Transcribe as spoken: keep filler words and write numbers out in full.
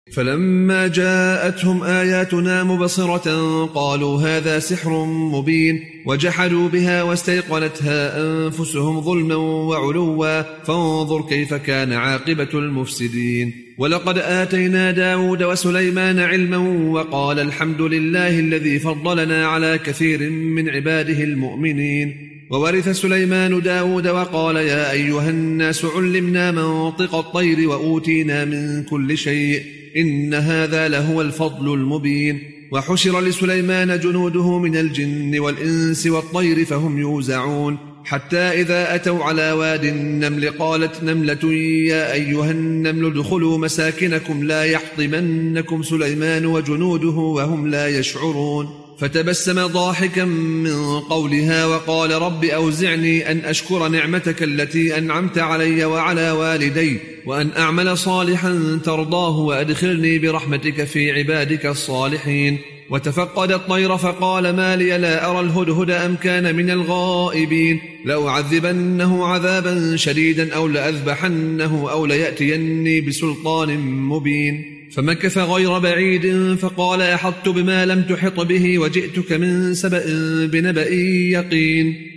فلما جاءتهم آياتنا مبصرة قالوا هذا سحر مبين وجحدوا بها واستيقنتها أنفسهم ظلما وعلوا فانظر كيف كان عاقبة المفسدين. ولقد آتينا داود وسليمان علما وقال الحمد لله الذي فضلنا على كثير من عباده المؤمنين. وورث سليمان داود وقال يا أيها الناس علمنا منطق الطير وأوتينا من كل شيء إن هذا لهو الفضل المبين. وحشر لسليمان جنوده من الجن والإنس والطير فهم يوزعون حتى إذا أتوا على واد النمل قالت نملة يا أيها النمل ادخلوا مساكنكم لا يحطمنكم سليمان وجنوده وهم لا يشعرون. فتبسم ضاحكا من قولها وقال رب أوزعني أن أشكر نعمتك التي أنعمت علي وعلى والدي وأن أعمل صالحا ترضاه وأدخلني برحمتك في عبادك الصالحين. وتفقد الطير فقال ما لي لا أرى الهدهد أم كان من الغائبين لأعذبنه عذابا شديدا أو لأذبحنه أو ليأتيني بسلطان مبين. فمكث غير بعيد فقال أحطت بما لم تحط به وجئتك من سبأ بنبأ يقين.